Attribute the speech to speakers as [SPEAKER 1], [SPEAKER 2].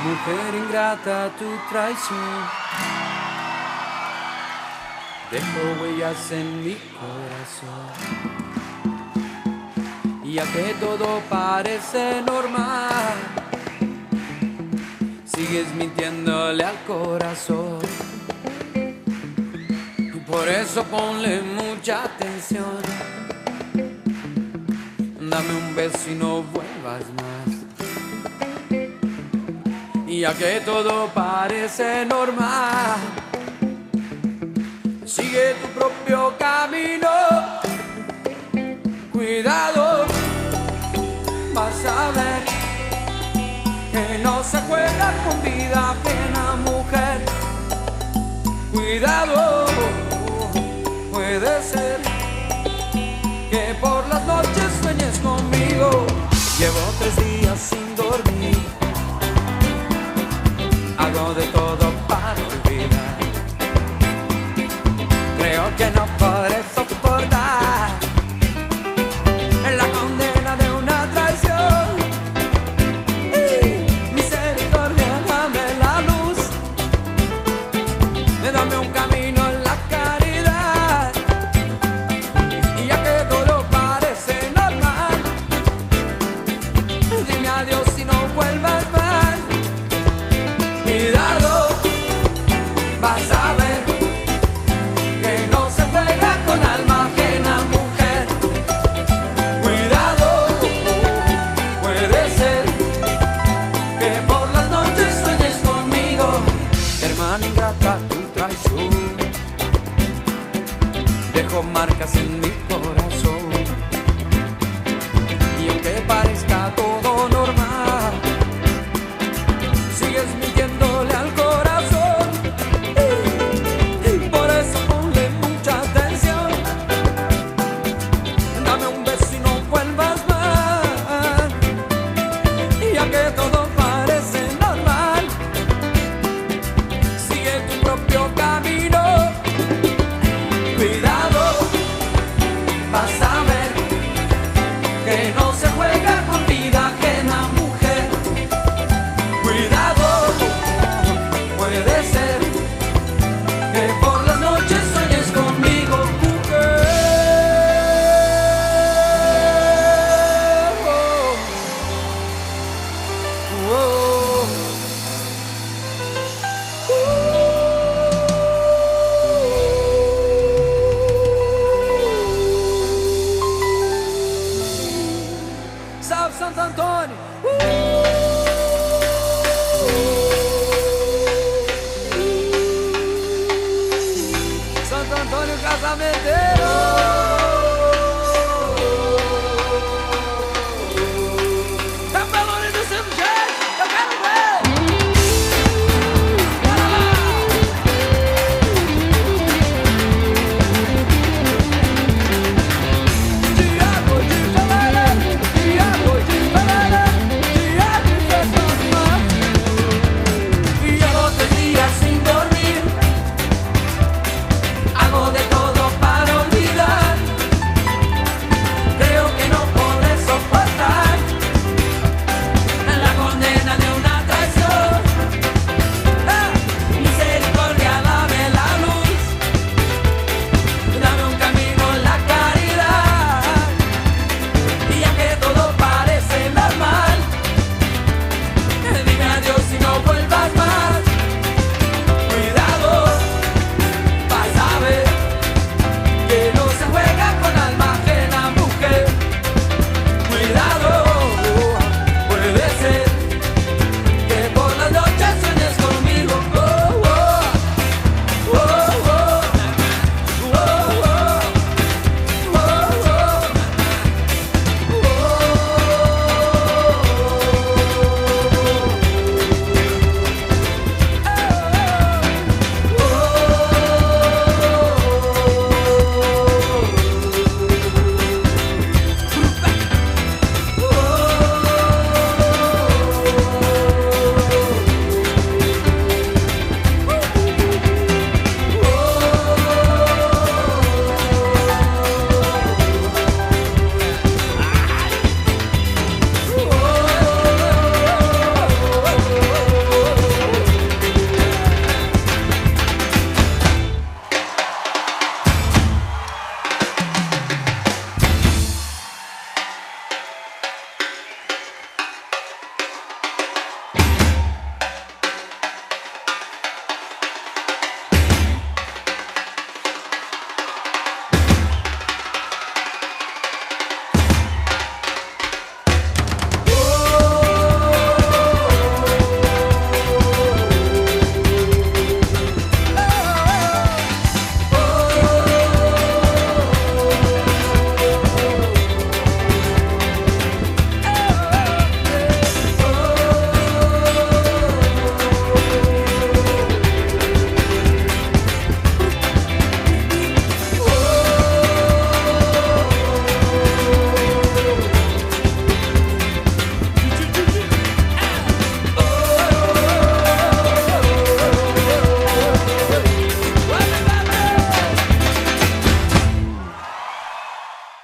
[SPEAKER 1] Mujer ingrata, tu traición dejó huellas en mi corazón. Y ya que todo parece normal, sigues mintiéndole al corazón. Y por eso ponle mucha atención. Dame un beso y no vuelvas más. Y ya que todo parece normal, sigue tu propio camino. Cuidado, vas a ver que no se juega con vida ajena, mujer. Cuidado, puede ser que por las noches sueñes conmigo. Llevo 3 días sin dormir, hago de todo para olvidar. Creo que no podré soportar la condena de una traición. Misericordia, dame la luz, dame un camino en la caridad. Y ya que todo parece normal, dime adiós y no vuelvas más. Cuidado, vas a ver que no se juega con alma ajena, mujer. Cuidado, puede ser que por las noches sueñes conmigo. Hermana ingrata, tu traición dejó marcas en mi corazón. Y aunque parezca todo normal, sigues mintiéndole al corazón. Y por eso ponle mucha atención. Dame un beso y no vuelvas más. Y ya que todo parece normal, sigue tu propio camino. Cuidado, vas a ver que no se juega con vida ajena, mujer. Cuidado, puede ser que por las noches sueñes conmigo, mujer. Oh, oh, Salve Santo Antônio! Santo Antônio Casamento!